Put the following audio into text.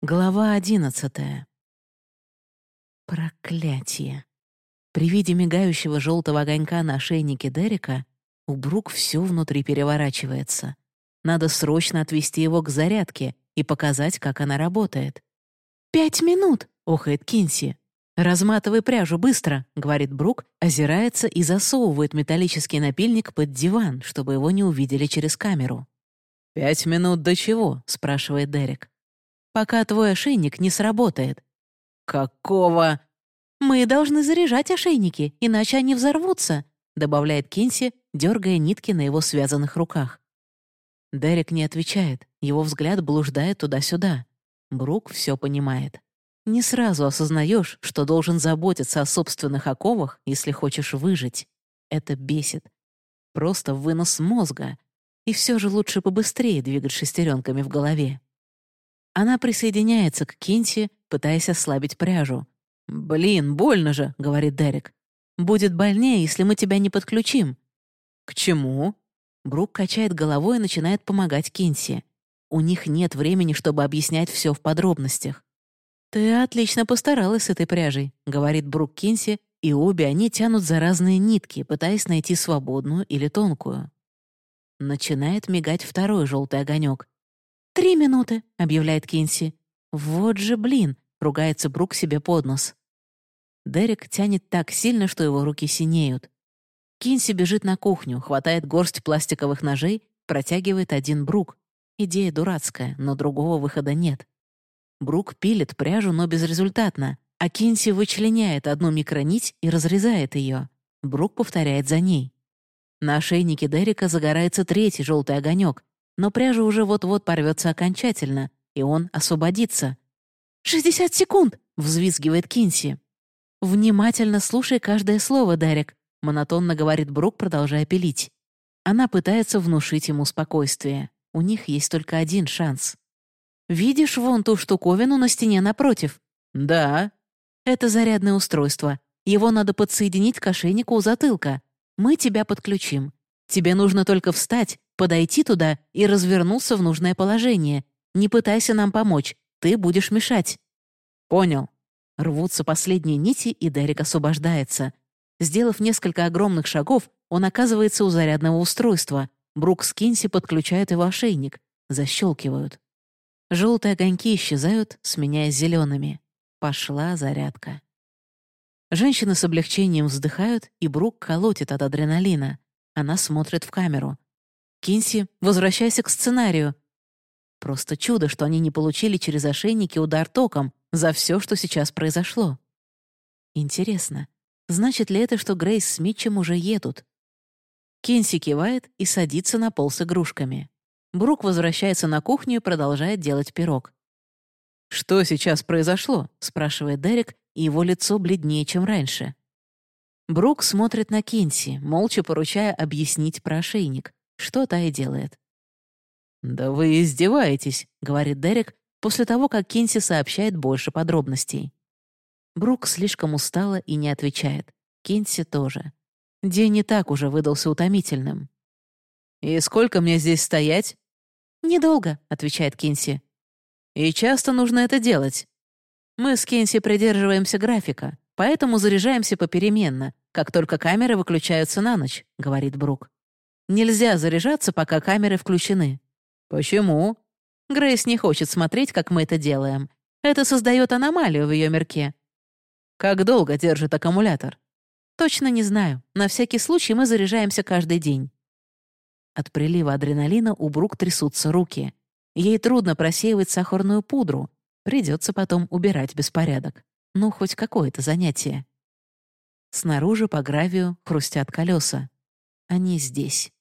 Глава 11. Проклятие. При виде мигающего желтого огонька на ошейнике Дерека у Брук все внутри переворачивается. Надо срочно отвести его к зарядке и показать, как она работает. «5 минут!» — охает Кинси. «Разматывай пряжу быстро!» — говорит Брук, озирается и засовывает металлический напильник под диван, чтобы его не увидели через камеру. «5 минут до чего?» — спрашивает Дерек. «Пока твой ошейник не сработает». «Какого?» «Мы должны заряжать ошейники, иначе они взорвутся», добавляет Кинси, дергая нитки на его связанных руках. Дерек не отвечает, его взгляд блуждает туда-сюда. Брук все понимает. Не сразу осознаешь, что должен заботиться о собственных оковах, если хочешь выжить. Это бесит. Просто вынос мозга. И все же лучше побыстрее двигать шестеренками в голове. Она присоединяется к Кинси, пытаясь ослабить пряжу. «Блин, больно же», — говорит Дерек. «Будет больнее, если мы тебя не подключим». «К чему?» Брук качает головой и начинает помогать Кинси. У них нет времени, чтобы объяснять все в подробностях. «Ты отлично постаралась с этой пряжей», — говорит Брук Кинси, и обе они тянут за разные нитки, пытаясь найти свободную или тонкую. Начинает мигать второй желтый огонек. 3 минуты», — объявляет Кинси. «Вот же блин», — ругается Брук себе под нос. Дерек тянет так сильно, что его руки синеют. Кинси бежит на кухню, хватает горсть пластиковых ножей, протягивает один Брук. Идея дурацкая, но другого выхода нет. Брук пилит пряжу, но безрезультатно, а Кинси вычленяет одну микронить и разрезает ее. Брук повторяет за ней. На ошейнике Дерека загорается третий желтый огонек, но пряжа уже вот-вот порвется окончательно, и он освободится. 60 секунд!» — взвизгивает Кинси. «Внимательно слушай каждое слово, Дерек», — монотонно говорит Брук, продолжая пилить. Она пытается внушить ему спокойствие. У них есть только один шанс. «Видишь вон ту штуковину на стене напротив?» «Да». «Это зарядное устройство. Его надо подсоединить к ошейнику у затылка. Мы тебя подключим. Тебе нужно только встать, подойти туда и развернуться в нужное положение. Не пытайся нам помочь, ты будешь мешать». «Понял». Рвутся последние нити, и Дерек освобождается. Сделав несколько огромных шагов, он оказывается у зарядного устройства. Брук с Кинси подключают его ошейник. Защелкивают. Желтые огоньки исчезают, сменяясь зелеными. Пошла зарядка. Женщины с облегчением вздыхают, и Брук колотит от адреналина. Она смотрит в камеру. «Кинси, возвращайся к сценарию». Просто чудо, что они не получили через ошейники удар током за все, что сейчас произошло. Интересно, значит ли это, что Грейс с Митчем уже едут? Кинси кивает и садится на пол с игрушками. Брук возвращается на кухню и продолжает делать пирог. «Что сейчас произошло?» — спрашивает Дерек, и его лицо бледнее, чем раньше. Брук смотрит на Кинси, молча поручая объяснить про ошейник, что та и делает. «Да вы издеваетесь», — говорит Дерек, после того, как Кинси сообщает больше подробностей. Брук слишком устала и не отвечает. Кинси тоже. День и так уже выдался утомительным. «И сколько мне здесь стоять?» «Недолго», — отвечает Кинси. «И часто нужно это делать?» «Мы с Кинси придерживаемся графика, поэтому заряжаемся попеременно, как только камеры выключаются на ночь», — говорит Брук. «Нельзя заряжаться, пока камеры включены». «Почему?» «Грейс не хочет смотреть, как мы это делаем. Это создает аномалию в ее мирке». «Как долго держит аккумулятор?» «Точно не знаю. На всякий случай мы заряжаемся каждый день». От прилива адреналина у Брук трясутся руки. Ей трудно просеивать сахарную пудру. Придется потом убирать беспорядок. Ну, хоть какое-то занятие. Снаружи по гравию хрустят колеса. Они здесь.